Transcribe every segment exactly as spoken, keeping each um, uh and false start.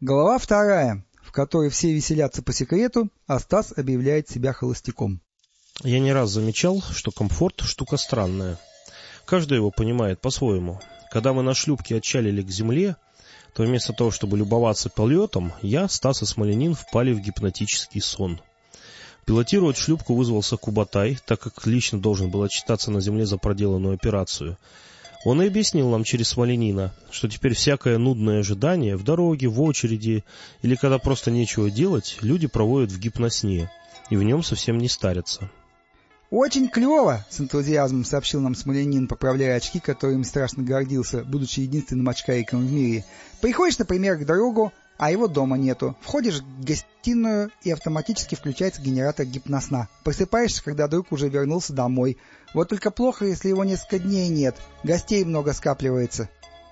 Глава вторая, в которой все веселятся по секрету, а Стас объявляет себя холостяком. Я не раз замечал, что комфорт – штука странная. Каждый его понимает по-своему. Когда мы на шлюпке отчалили к земле, то вместо того, чтобы любоваться полетом, я, Стас и Смоленин впали в гипнотический сон. Пилотировать шлюпку вызвался Кубатай, так как лично должен был отчитаться на земле за проделанную операцию. Он и объяснил нам через Смоленина, что теперь всякое нудное ожидание в дороге, в очереди или когда просто нечего делать, люди проводят в гипносне, и в нем совсем не старятся. «Очень клево!» — с энтузиазмом сообщил нам Смоленин, поправляя очки, которыми страшно гордился, будучи единственным очкариком в мире. «Приходишь, например, к другу, а его дома нету. Входишь в гостиную, и автоматически включается генератор гипносна. Просыпаешься, когда друг уже вернулся домой. Вот только плохо, если его несколько дней нет. Гостей много скапливается».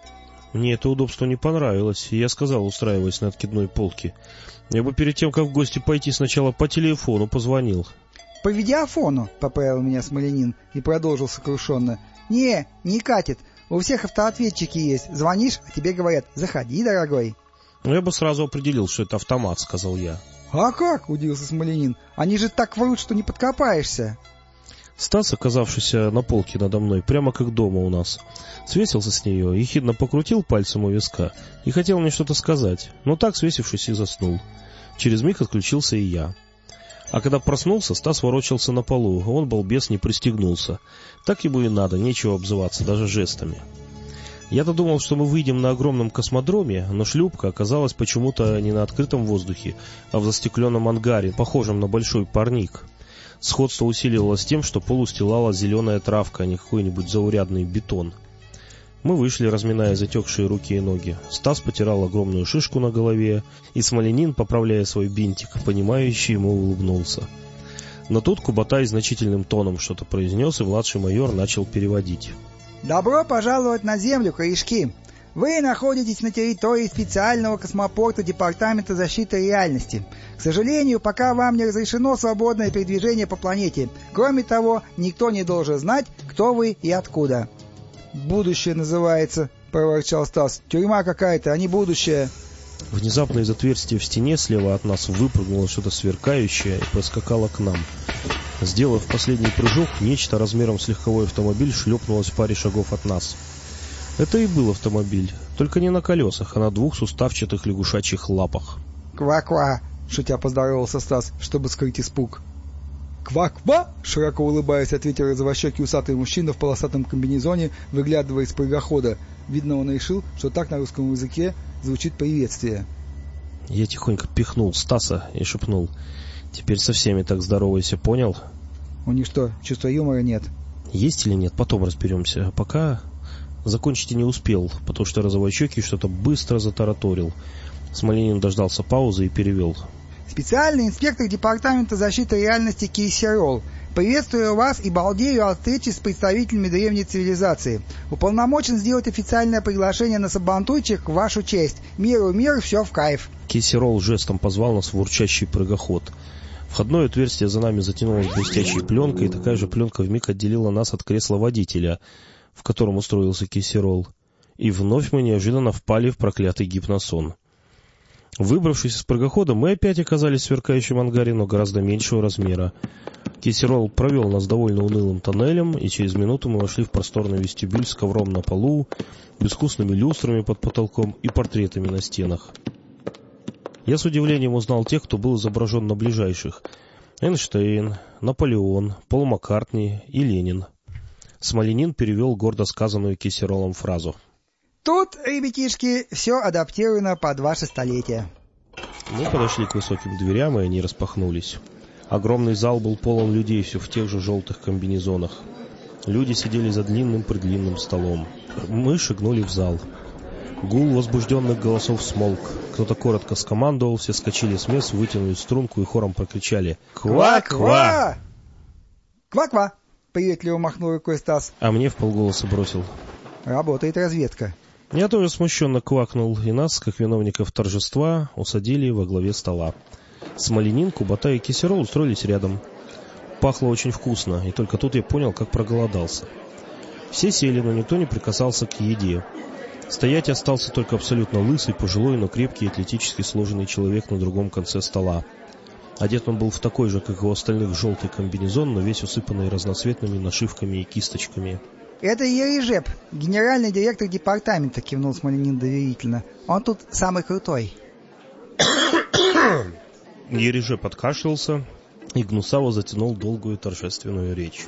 Мне это удобство не понравилось, и я сказал, устраиваясь на откидной полке: я бы перед тем, как в гости пойти, сначала по телефону позвонил. «По видеофону», — поправил меня Смоленин и продолжил сокрушенно. «Не, не катит. У всех автоответчики есть. Звонишь, а тебе говорят: заходи, дорогой». «Ну, я бы сразу определил, что это автомат», — сказал я. «А как?» — удивился Смоленин. «Они же так врут, что не подкопаешься». Стас, оказавшийся на полке надо мной, прямо как дома у нас, свесился с нее, ехидно покрутил пальцем у виска и хотел мне что-то сказать, но так, свесившись, и заснул. Через миг отключился и я. А когда проснулся, Стас ворочался на полу, он, балбес, не пристегнулся. Так ему и надо, нечего обзываться, даже жестами. Я-то думал, что мы выйдем на огромном космодроме, но шлюпка оказалась почему-то не на открытом воздухе, а в застекленном ангаре, похожем на большой парник. Сходство усиливалось тем, что пол устилала зеленая травка, а не какой-нибудь заурядный бетон. Мы вышли, разминая затекшие руки и ноги. Стас потирал огромную шишку на голове, и Смоленин, поправляя свой бинтик, понимающий, ему улыбнулся. Но тут Кубатай значительным тоном что-то произнес, и младший майор начал переводить. «Добро пожаловать на Землю, корешки! Вы находитесь на территории специального космопорта Департамента защиты реальности. К сожалению, пока вам не разрешено свободное передвижение по планете. Кроме того, никто не должен знать, кто вы и откуда». «Будущее называется», — проворчал Стас. «Тюрьма какая-то, а не будущее». Внезапно из отверстия в стене слева от нас выпрыгнуло что-то сверкающее и проскакало к нам. Сделав последний прыжок, нечто размером с легковой автомобиль шлепнулось в паре шагов от нас. Это и был автомобиль, только не на колесах, а на двух суставчатых лягушачьих лапах. «Ква-ква!» — шутя поздоровался Стас, чтобы скрыть испуг. «Ква-ква!» — широко улыбаясь, ответил розовощекий усатый мужчина в полосатом комбинезоне, выглядывая из прыгохода. Видно, он решил, что так на русском языке звучит приветствие. Я тихонько пихнул Стаса и шепнул: «Теперь со всеми так здоровайся, понял?» «У них что, чувства юмора нет?» «Есть или нет, потом разберемся. А пока...» Закончить и не успел, потому что розовощекий что-то быстро затараторил. Смоленин дождался паузы и перевел. «Специальный инспектор Департамента защиты реальности Кейсерол. Приветствую вас и балдею от встречи с представителями древней цивилизации. Уполномочен сделать официальное приглашение на сабантуйчик в вашу честь. Миру мир, все в кайф». Кейсерол жестом позвал нас в урчащий прыгоход. Входное отверстие за нами затянулось блестящей пленкой, и такая же пленка вмиг отделила нас от кресла водителя, в котором устроился Кейсерол. И вновь мы неожиданно впали в проклятый гипносон. Выбравшись из прыгохода, мы опять оказались в сверкающем ангаре, но гораздо меньшего размера. Кейсерол провел нас довольно унылым тоннелем, и через минуту мы вошли в просторный вестибюль с ковром на полу, безвкусными люстрами под потолком и портретами на стенах. Я с удивлением узнал тех, кто был изображен на ближайших: Эйнштейн, Наполеон, Пол Маккартни и Ленин. Смоленин перевел гордо сказанную Кейсеролом фразу. «Тут, ребятишки, все адаптировано под ваше столетие». Мы подошли к высоким дверям, и они распахнулись. Огромный зал был полон людей, все в тех же желтых комбинезонах. Люди сидели за длинным-предлинным столом. Мы шагнули в зал. Гул возбужденных голосов смолк. Кто-то коротко скомандовал, все скочили с мест, вытянули струнку и хором прокричали: «Ква-ква!» «Ква-ква!» — приветливо махнул рукой Стас. А мне вполголоса бросил: «Работает разведка». Я тоже смущенно квакнул, и нас, как виновников торжества, усадили во главе стола. Смоленин, Кубатай и Кейсерол устроились рядом. Пахло очень вкусно, и только тут я понял, как проголодался. Все сели, но никто не прикасался к еде. Стоять остался только абсолютно лысый, пожилой, но крепкий, атлетически сложенный человек на другом конце стола. Одет он был в такой же, как и у остальных, желтый комбинезон, но весь усыпанный разноцветными нашивками и кисточками. «Это Ережеп, генеральный директор департамента», — кивнул Смольянин доверительно. «Он тут самый крутой». Ережеп откашлялся и гнусаво затянул долгую торжественную речь.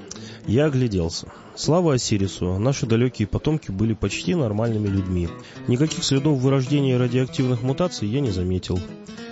Я огляделся. Слава Осирису, наши далекие потомки были почти нормальными людьми. Никаких следов вырождения радиоактивных мутаций я не заметил.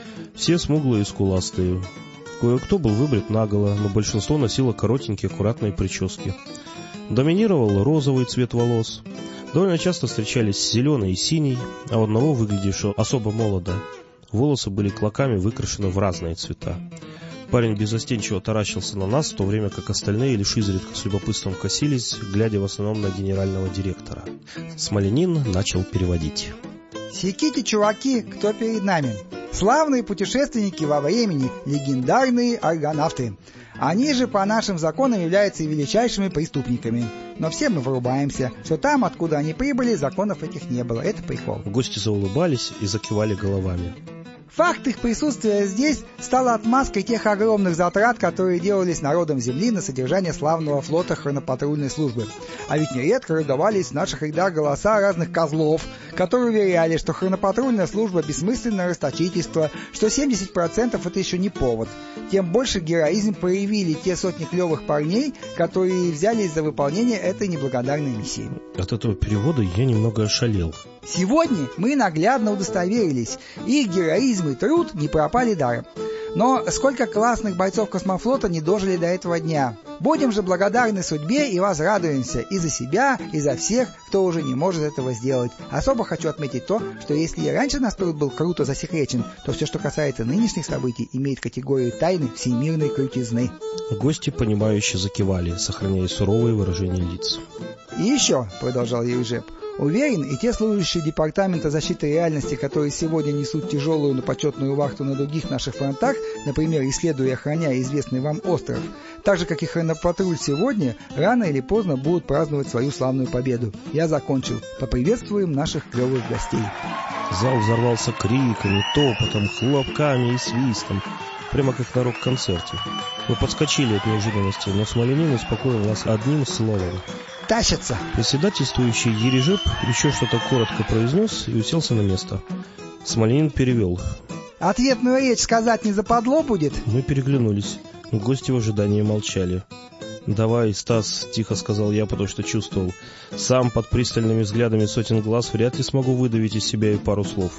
Все смуглые и скуластые. Кое-кто был выбрит наголо, но большинство носило коротенькие аккуратные прически. Доминировал розовый цвет волос. Довольно часто встречались зеленый и синий, а у одного, выглядевшего особо молодо, волосы были клоками выкрашены в разные цвета. Парень беззастенчиво таращился на нас, в то время как остальные лишь изредка с любопытством косились, глядя в основном на генерального директора. Смольянин начал переводить. «Секите, чуваки, кто перед нами? Славные путешественники во времени, легендарные аргонавты. Они же по нашим законам являются величайшими преступниками. Но все мы вырубаемся, что там, откуда они прибыли, законов этих не было. Это прикол». Гости заулыбались и закивали головами. Факт их присутствия здесь стал отмазкой тех огромных затрат, которые делались народом Земли на содержание славного флота хронопатрульной службы. А ведь нередко раздавались в наших рядах голоса разных козлов, которые уверяли, что хронопатрульная служба бессмысленное расточительство, что семьдесят процентов это еще не повод. Тем больше героизм проявили те сотни клевых парней, которые взялись за выполнение этой неблагодарной миссии. От этого перевода я немного ошалел. Сегодня мы наглядно удостоверились, их героизм и труд не пропали даром. Но сколько классных бойцов космофлота не дожили до этого дня. Будем же благодарны судьбе и возрадуемся и за себя, и за всех, кто уже не может этого сделать. Особо хочу отметить то, что если и раньше наш труд был круто засекречен, то все, что касается нынешних событий, имеет категорию тайны всемирной крутизны. Гости, понимающе закивали, сохраняя суровые выражения лиц. «И еще», — продолжал Ережеп, — «уверен, и те служащие Департамента защиты реальности, которые сегодня несут тяжелую, но почетную вахту на других наших фронтах, например, исследуя и охраняя известный вам остров, так же, как и хронопатруль сегодня, рано или поздно будут праздновать свою славную победу. Я закончил. Поприветствуем наших клевых гостей». Зал взорвался криками, топотом, хлопками и свистом, прямо как на рок-концерте. Мы подскочили от неожиданности, но Смольянин успокоил нас одним словом. «Тащатся!» Председательствующий Ережеп еще что-то коротко произнес и уселся на место. Смольянин перевел. «Ответную речь сказать не западло будет?» Мы переглянулись. Гости в ожидании молчали. «Давай, Стас», — тихо сказал я, потому что чувствовал. Сам под пристальными взглядами сотен глаз вряд ли смогу выдавить из себя и пару слов.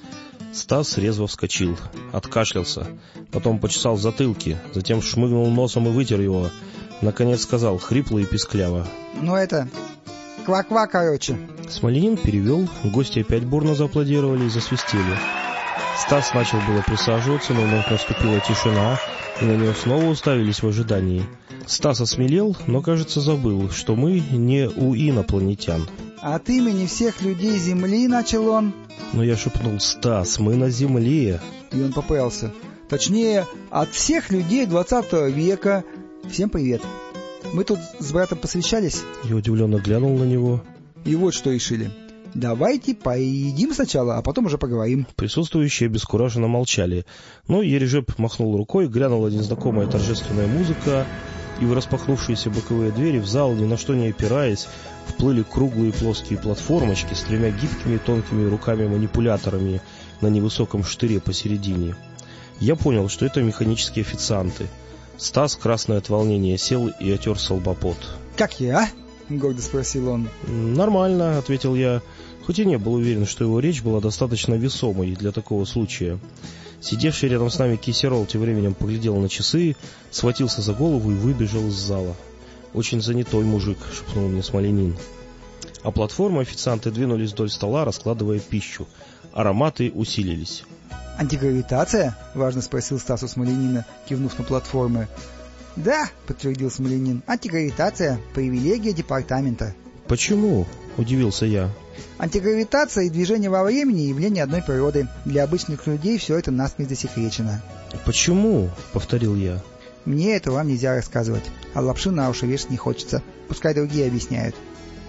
Стас резво вскочил, откашлялся, потом почесал в затылке, затем шмыгнул носом и вытер его. Наконец сказал, хрипло и пискляво. «Ну это... ква-ква, короче». Смольянин перевел, гости опять бурно зааплодировали и засвистели. Стас начал было присаживаться, но вновь наступила тишина, и на него снова уставились в ожидании. Стас осмелел, но, кажется, забыл, что мы не у инопланетян. «От имени всех людей Земли», — начал он. Но я шепнул, «Стас, мы на Земле». И он поправился. «Точнее, от всех людей двадцатого века. Всем привет. Мы тут с братом посвящались». Я удивленно глянул на него. И вот что решили. Давайте поедим сначала, а потом уже поговорим. Присутствующие обескураженно молчали. Но Ережеп махнул рукой, глянула незнакомая торжественная музыка, и в распахнувшиеся боковые двери в зал, ни на что не опираясь, вплыли круглые плоские платформочки с тремя гибкими тонкими руками-манипуляторами на невысоком штыре посередине. Я понял, что это механические официанты. Стас, красный от волнения, сел и отер со лба пот. «Как я?» — гордо спросил он. «Нормально», — ответил я, хоть и не был уверен, что его речь была достаточно весомой для такого случая. Сидевший рядом с нами Кисерол тем временем поглядел на часы, схватился за голову и выбежал из зала. «Очень занятой мужик», — шепнул мне Смольянин. А платформы официанты двинулись вдоль стола, раскладывая пищу. Ароматы усилились. «Антигравитация?» — важно спросил Стас у Смольянина, кивнув на платформы. «Да», — подтвердил Смольянин, — «антигравитация — привилегия департамента». «Почему?» — удивился я. «Антигравитация и движение во времени — явление одной природы. Для обычных людей все это насмерть засекречено». «Почему?» — повторил я. «Мне это вам нельзя рассказывать, а лапшу на уши вешать не хочется. Пускай другие объясняют».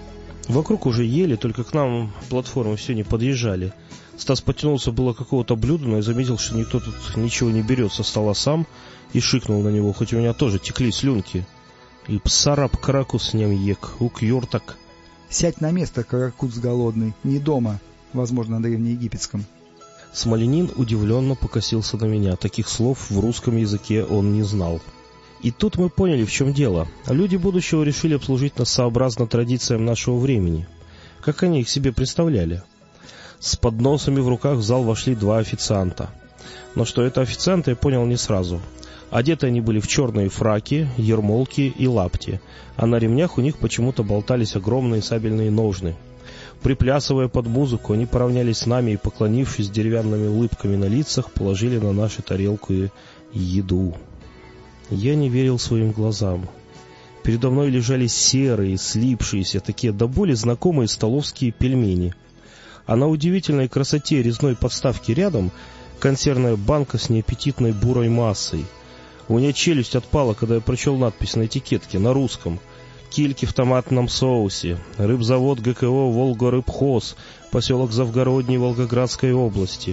Вокруг уже ели, только к нам платформы все не подъезжали. Стас потянулся было какого-то блюда, но я заметил, что никто тут ничего не берет со стола сам, и шикнул на него, хоть у меня тоже текли слюнки. И псараб каракус нем ек, ук юртак. Сядь на место, каракуц голодный, не дома, возможно, на древнеегипетском. Смоленин удивленно покосился на меня. Таких слов в русском языке он не знал. И тут мы поняли, в чем дело. Люди будущего решили обслужить нас сообразно традициям нашего времени. Как они их себе представляли? С подносами в руках в зал вошли два официанта. Но что это официанты, я понял не сразу. Одеты они были в черные фраки, ермолки и лапти, а на ремнях у них почему-то болтались огромные сабельные ножны. Приплясывая под музыку, они поравнялись с нами и, поклонившись деревянными улыбками на лицах, положили на нашу тарелку еду. Я не верил своим глазам. Передо мной лежали серые, слипшиеся, такие до боли знакомые столовские пельмени. А на удивительной красоте резной подставки рядом консервная банка с неаппетитной бурой массой. У меня челюсть отпала, когда я прочел надпись на этикетке на русском. Кильки в томатном соусе. Рыбзавод ГКО «Волгорыбхоз», поселок Завгородний Волгоградской области.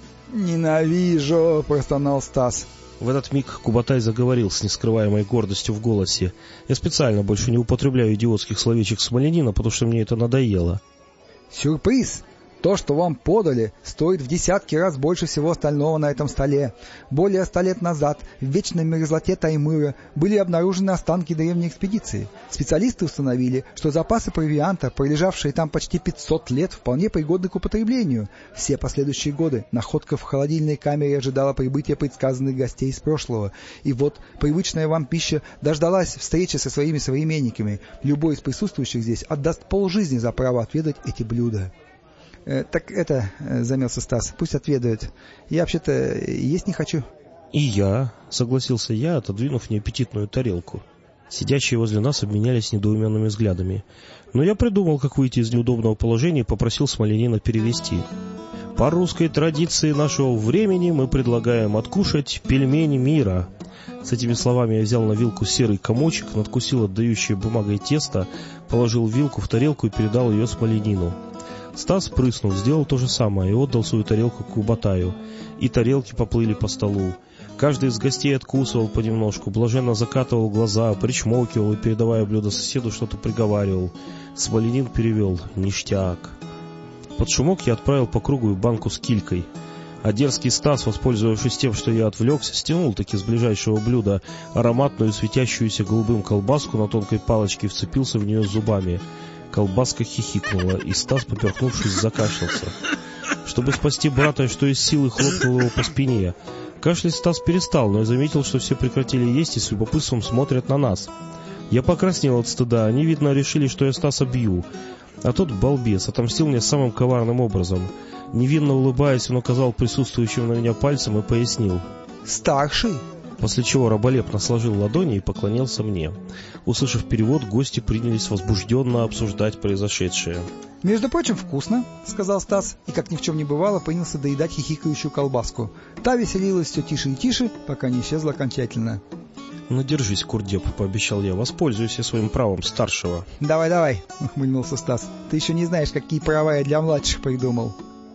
«Ненавижу!» — простонал Стас. В этот миг Кубатай заговорил с нескрываемой гордостью в голосе. Я специально больше не употребляю идиотских словечек Смоленина, потому что мне это надоело. «Сюрприз! То, что вам подали, стоит в десятки раз больше всего остального на этом столе. Более ста лет назад в вечной мерзлоте Таймыра были обнаружены останки древней экспедиции. Специалисты установили, что запасы провианта, пролежавшие там почти пятьсот лет, вполне пригодны к употреблению. Все последующие годы находка в холодильной камере ожидала прибытия предсказанных гостей из прошлого. И вот привычная вам пища дождалась встречи со своими современниками. Любой из присутствующих здесь отдаст полжизни за право отведать эти блюда». Э, «Так это, э, — замялся Стас, — пусть отведают. Я вообще-то есть не хочу». «И я», — согласился я, отодвинув неаппетитную тарелку. Сидящие возле нас обменялись недоуменными взглядами. Но я придумал, как выйти из неудобного положения, и попросил Смоленина перевести. «По русской традиции нашего времени мы предлагаем откушать пельмени мира». С этими словами я взял на вилку серый комочек, надкусил отдающее бумагой тесто, положил вилку в тарелку и передал ее Смоленину. Стас, прыснув, сделал то же самое и отдал свою тарелку Кубатаю. И тарелки поплыли по столу. Каждый из гостей откусывал понемножку, блаженно закатывал глаза, причмокивал и, передавая блюдо соседу, что-то приговаривал. Смоленин перевел: «Ништяк». Под шумок я отправил по кругу и банку с килькой. А дерзкий Стас, воспользовавшись тем, что я отвлекся, стянул таки с ближайшего блюда ароматную светящуюся голубым колбаску на тонкой палочке и вцепился в нее зубами. Колбаска хихикнула, и Стас, поперхнувшись, закашлялся. Чтобы спасти брата, что из силы хлопнул его по спине. Кашлять Стас перестал, но я заметил, что все прекратили есть и с любопытством смотрят на нас. Я покраснел от стыда, они, видно, решили, что я Стаса бью. А тот, балбес, отомстил мне самым коварным образом. Невинно улыбаясь, он указал присутствующим на меня пальцем и пояснил: «Старший». После чего раболепно сложил ладони и поклонился мне. Услышав перевод, гости принялись возбужденно обсуждать произошедшее. «Между прочим, вкусно», — сказал Стас, и, как ни в чем не бывало, принялся доедать хихикающую колбаску. Та веселилась все тише и тише, пока не исчезла окончательно. «Ну, держись, курдеп», — пообещал я, — «воспользуюсь я своим правом старшего». «Давай-давай», — ухмыльнулся Стас, — «ты еще не знаешь, какие права я для младших придумал».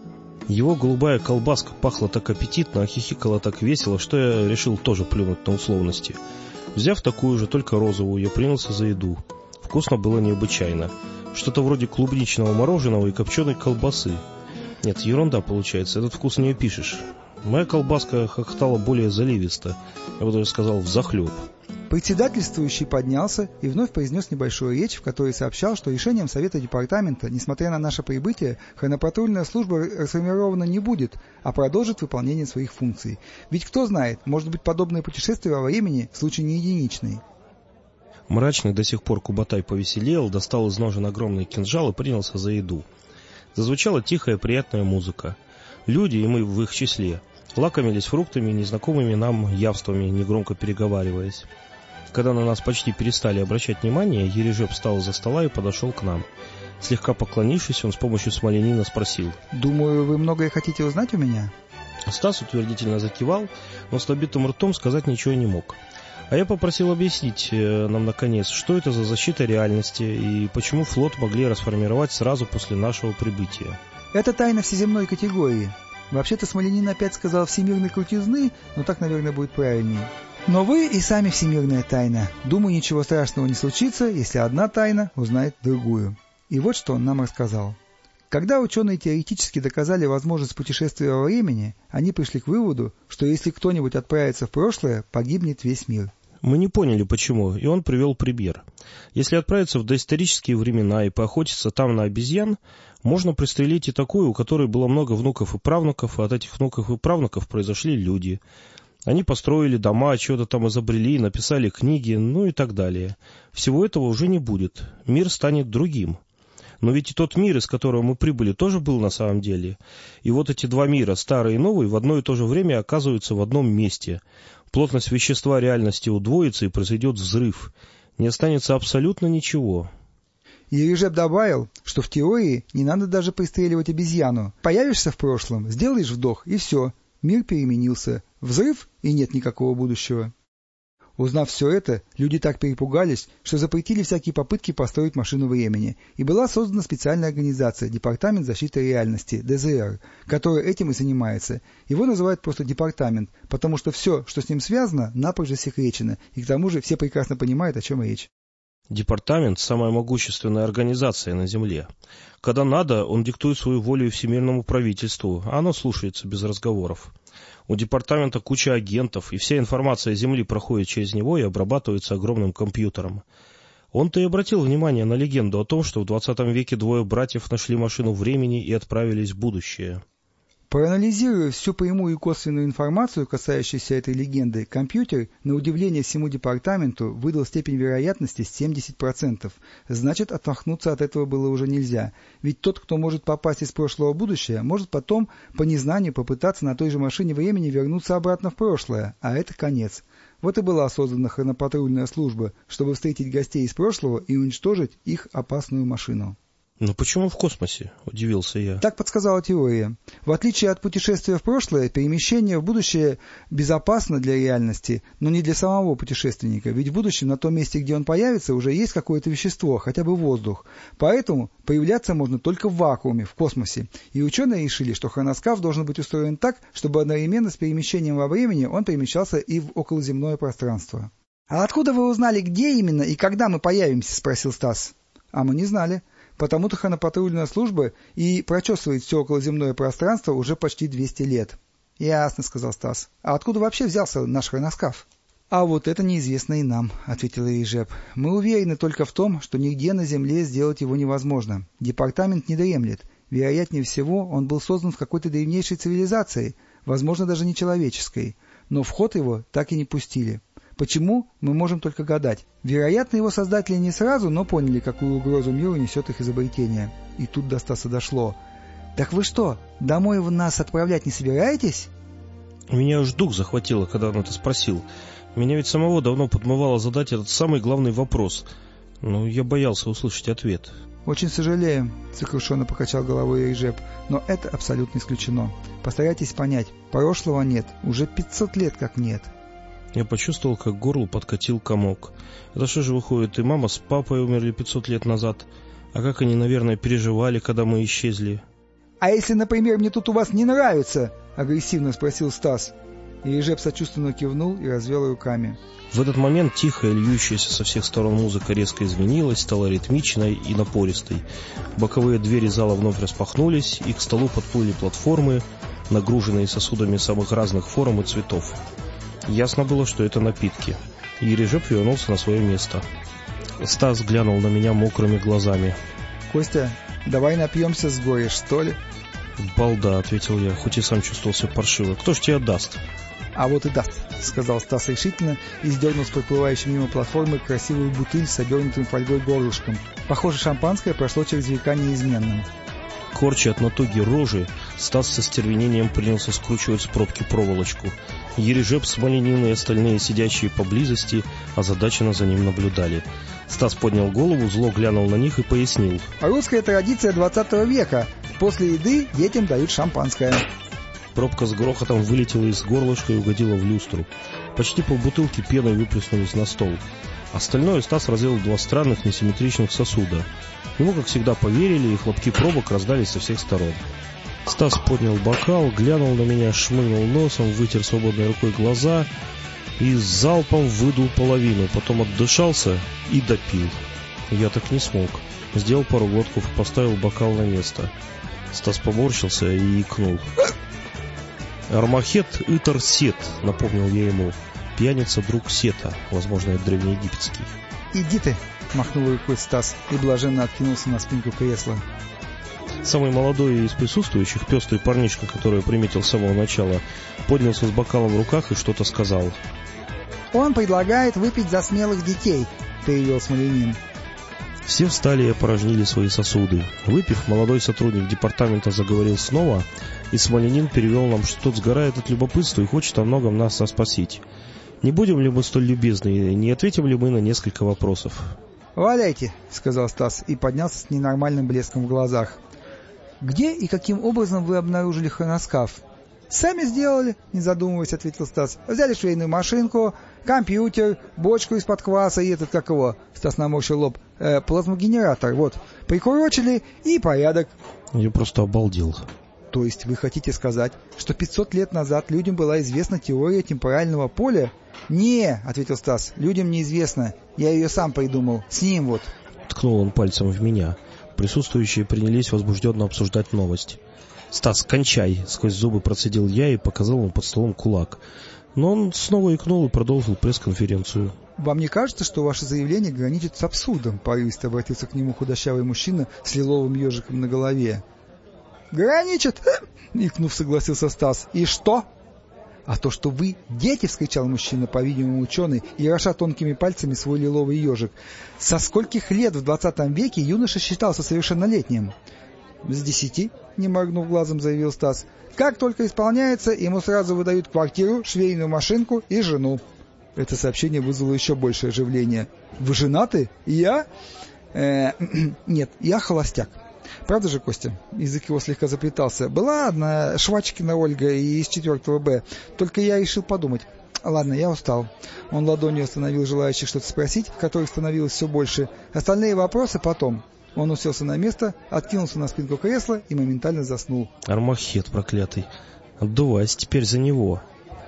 Его голубая колбаска пахла так аппетитно, а хихикала так весело, что я решил тоже плюнуть на условности. Взяв такую же, только розовую, я принялся за еду. Вкусно было необычайно. Что-то вроде клубничного мороженого и копченой колбасы. Нет, ерунда получается, этот вкус не опишешь. Моя колбаска хохотала более заливисто, я бы даже сказал, взахлеб. Председательствующий поднялся и вновь произнес небольшую речь, в которой сообщал, что решением Совета департамента, несмотря на наше прибытие, хронопатрульная служба расформирована не будет, а продолжит выполнение своих функций. Ведь кто знает, может быть, подобные путешествия во времени в случае не единичные. Мрачный до сих пор Кубатай повеселел, достал из ножен огромный кинжал и принялся за еду. Зазвучала тихая приятная музыка. Люди, и мы в их числе, лакомились фруктами и незнакомыми нам явствами, негромко переговариваясь. Когда на нас почти перестали обращать внимание, Ережеп встал из-за стола и подошел к нам. Слегка поклонившись, он с помощью Смоленина спросил: «Думаю, вы многое хотите узнать у меня?» Стас утвердительно закивал, но с набитым ртом сказать ничего не мог. А я попросил объяснить нам, наконец, что это за защита реальности и почему флот могли расформировать сразу после нашего прибытия. Это тайна всеземной категории. Вообще-то Смольянин опять сказал всемирной крутизны, но так, наверное, будет правильнее. Но вы и сами всемирная тайна. Думаю, ничего страшного не случится, если одна тайна узнает другую. И вот что он нам рассказал. Когда ученые теоретически доказали возможность путешествия во времени, они пришли к выводу, что если кто-нибудь отправится в прошлое, погибнет весь мир. Мы не поняли, почему, и он привел пример. Если отправиться в доисторические времена и поохотиться там на обезьян, можно пристрелить и такую, у которой было много внуков и правнуков, а от этих внуков и правнуков произошли люди. Они построили дома, что-то там изобрели, написали книги, ну и так далее. Всего этого уже не будет. Мир станет другим. Но ведь и тот мир, из которого мы прибыли, тоже был на самом деле. И вот эти два мира, старый и новый, в одно и то же время оказываются в одном месте. Плотность вещества реальности удвоится и произойдет взрыв. Не останется абсолютно ничего. Ережеп добавил, что в теории не надо даже пристреливать обезьяну. Появишься в прошлом, сделаешь вдох, и все. Мир переменился. Взрыв, и нет никакого будущего. Узнав все это, люди так перепугались, что запретили всякие попытки построить машину времени, и была создана специальная организация Департамент защиты реальности, Д З Р, которая этим и занимается. Его называют просто департамент, потому что все, что с ним связано, напрочь засекречено, и к тому же все прекрасно понимают, о чем речь. Департамент – самая могущественная организация на Земле. Когда надо, он диктует свою волю всемирному правительству, а оно слушается без разговоров. У департамента куча агентов, и вся информация Земли проходит через него и обрабатывается огромным компьютером. Он-то и обратил внимание на легенду о том, что в двадцатом веке двое братьев нашли машину времени и отправились в будущее. Проанализируя всю прямую и косвенную информацию, касающуюся этой легенды, компьютер, на удивление всему департаменту, выдал степень вероятности семьдесят процентов. Значит, отмахнуться от этого было уже нельзя. Ведь тот, кто может попасть из прошлого в будущее, может потом, по незнанию, попытаться на той же машине времени вернуться обратно в прошлое, а это конец. Вот и была создана хронопатрульная служба, чтобы встретить гостей из прошлого и уничтожить их опасную машину. «Но почему в космосе?» – удивился я. Так подсказала теория. В отличие от путешествия в прошлое, перемещение в будущее безопасно для реальности, но не для самого путешественника, ведь в будущем на том месте, где он появится, уже есть какое-то вещество, хотя бы воздух. Поэтому появляться можно только в вакууме, в космосе. И ученые решили, что хроноскаф должен быть устроен так, чтобы одновременно с перемещением во времени он перемещался и в околоземное пространство. «А откуда вы узнали, где именно и когда мы появимся?» – спросил Стас. «А мы не знали. Потому-то хронопатрульная служба и прочесывает все околоземное пространство уже почти двести лет. — Ясно, — сказал Стас. — А откуда вообще взялся наш хроноскаф? — А вот это неизвестно и нам, — ответил Ережеп. — Мы уверены только в том, что нигде на Земле сделать его невозможно. Департамент не дремлет. Вероятнее всего, он был создан в какой-то древнейшей цивилизации, возможно, даже не человеческой. Но в ход его так и не пустили. Почему, мы можем только гадать. Вероятно, его создатели не сразу, но поняли, какую угрозу миру несет их изобретение. И тут до Стаса дошло. «Так вы что, домой вы нас отправлять не собираетесь?» Меня аж дух захватило, когда он это спросил. Меня ведь самого давно подмывало задать этот самый главный вопрос. Но я боялся услышать ответ. «Очень сожалею», — сокрушенно покачал головой Ережеп, — «но это абсолютно исключено. Постарайтесь понять, прошлого нет, уже пятьсот лет как нет». Я почувствовал, как к горлу подкатил комок. Это что же выходит, и мама с папой умерли пятьсот лет назад? А как они, наверное, переживали, когда мы исчезли? — А если, например, мне тут у вас не нравится? — агрессивно спросил Стас. Ережеп сочувственно кивнул и развел руками. В этот момент тихая, льющаяся со всех сторон музыка резко изменилась, стала ритмичной и напористой. Боковые двери зала вновь распахнулись, и к столу подплыли платформы, нагруженные сосудами самых разных форм и цветов. Ясно было, что это напитки. Ережеп вернулся на свое место. Стас глянул на меня мокрыми глазами. — Костя, давай напьемся с горя, что ли? — Балда, — ответил я, хоть и сам чувствовал себя паршиво. Кто ж тебя даст? — А вот и даст, — сказал Стас решительно и сдернул с проплывающей мимо платформы красивую бутыль с обернутым фольгой горлышком. Похоже, шампанское прошло через века неизменным. Корча от натуги рожи, Стас со стервенением принялся скручивать с пробки проволочку. Ережеп, Смольянин и остальные, сидящие поблизости, озадаченно за ним наблюдали. Стас поднял голову, зло глянул на них и пояснил. «Русская традиция двадцатого века. После еды детям дают шампанское». Пробка с грохотом вылетела из горлышка и угодила в люстру. Почти полбутылки пеной выплеснулись на стол. Остальное Стас разлил в два странных несимметричных сосуда. Ему, как всегда, поверили, и хлопки пробок раздались со всех сторон. Стас поднял бокал, глянул на меня, шмыгнул носом, вытер свободной рукой глаза и залпом выдул половину, потом отдышался и допил. Я так не смог. Сделал пару глотков и поставил бокал на место. Стас поморщился и икнул. «Армахет Итар Сет», — напомнил я ему. «Пьяница друг Сета», возможно, это древнеегипетский. «Иди ты», — махнул рукой Стас и блаженно откинулся на спинку кресла. Самый молодой из присутствующих, пестрый парнишка, который я приметил с самого начала, поднялся с бокалом в руках и что-то сказал. «Он предлагает выпить за смелых детей», — перевел Смольянин. Все встали и опорожнили свои сосуды. Выпив, молодой сотрудник департамента заговорил снова, и Смольянин перевел нам, что тот сгорает от любопытства и хочет о многом нас расспросить. Не будем ли мы столь любезны, не ответим ли мы на несколько вопросов? «Валяйте», — сказал Стас и поднялся с ненормальным блеском в глазах. «Где и каким образом вы обнаружили хроноскаф?» «Сами сделали», — не задумываясь, ответил Стас. «Взяли швейную машинку, компьютер, бочку из-под кваса и этот, как его?» Стас наморщил лоб. Э, «Плазмогенератор, вот. Прикурочили и порядок». Я просто обалдел. «То есть вы хотите сказать, что пятьсот лет назад людям была известна теория темпорального поля?» «Не», — ответил Стас, — «людям неизвестно. Я ее сам придумал. С ним вот». Ткнул он пальцем в меня. Присутствующие принялись возбужденно обсуждать новость. «Стас, кончай!» — сквозь зубы процедил я и показал ему под столом кулак. Но он снова икнул и продолжил пресс-конференцию. «Вам не кажется, что ваше заявление граничит с абсурдом?» — порывисто обратился к нему худощавый мужчина с лиловым ежиком на голове. «Граничит!» — икнув, согласился Стас. «И что?» «А то, что вы дети!» — вскричал мужчина, по-видимому ученый, и роша тонкими пальцами свой лиловый ежик. «Со скольких лет в двадцатом веке юноша считался совершеннолетним?» «С десяти», — не моргнув глазом, заявил Стас. «Как только исполняется, ему сразу выдают квартиру, швейную машинку и жену». Это сообщение вызвало еще большее оживление. «Вы женаты? Я?» э, «Нет, я холостяк». «Правда же, Костя?» Язык его слегка заплетался. «Была одна Швачкина Ольга из четвертого Б. Только я решил подумать. Ладно, я устал». Он ладонью остановил желающих что-то спросить, которых становилось все больше. «Остальные вопросы потом». Он уселся на место, откинулся на спинку кресла и моментально заснул. Армахет проклятый. Отдувайся теперь за него.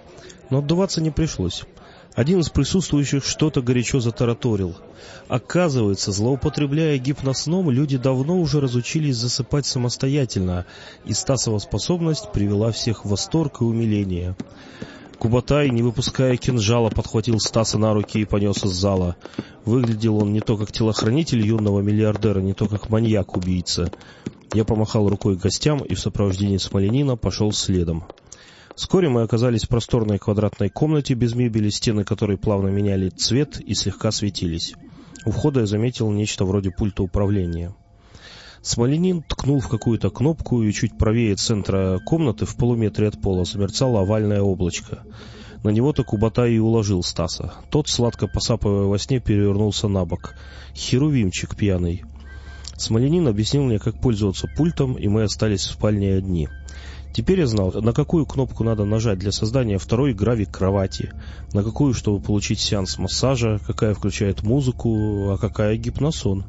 Но отдуваться не пришлось. Один из присутствующих что-то горячо затараторил. Оказывается, злоупотребляя гипносном, люди давно уже разучились засыпать самостоятельно, и Стасова способность привела всех в восторг и умиление. Кубатай, не выпуская кинжала, подхватил Стаса на руки и понес из зала. Выглядел он не то как телохранитель юного миллиардера, не то как маньяк-убийца. Я помахал рукой гостям и в сопровождении Смольянина пошел следом. Вскоре мы оказались в просторной квадратной комнате без мебели, стены которой плавно меняли цвет и слегка светились. У входа я заметил нечто вроде пульта управления. Смольянин ткнул в какую-то кнопку, и чуть правее центра комнаты, в полуметре от пола, замерцало овальное облачко. На него-то Кубатай и уложил Стаса. Тот, сладко посапывая во сне, перевернулся на бок. Херувимчик пьяный. Смольянин объяснил мне, как пользоваться пультом, и мы остались в спальне одни. Теперь я знал, на какую кнопку надо нажать для создания второй гравик кровати, на какую, чтобы получить сеанс массажа, какая включает музыку, а какая гипносон.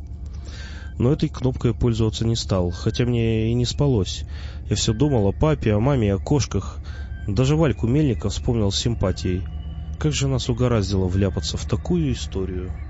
Но этой кнопкой я пользоваться не стал, хотя мне и не спалось. Я все думал о папе, о маме, о кошках. Даже Вальку Мельника вспомнил с симпатией. Как же нас угораздило вляпаться в такую историю.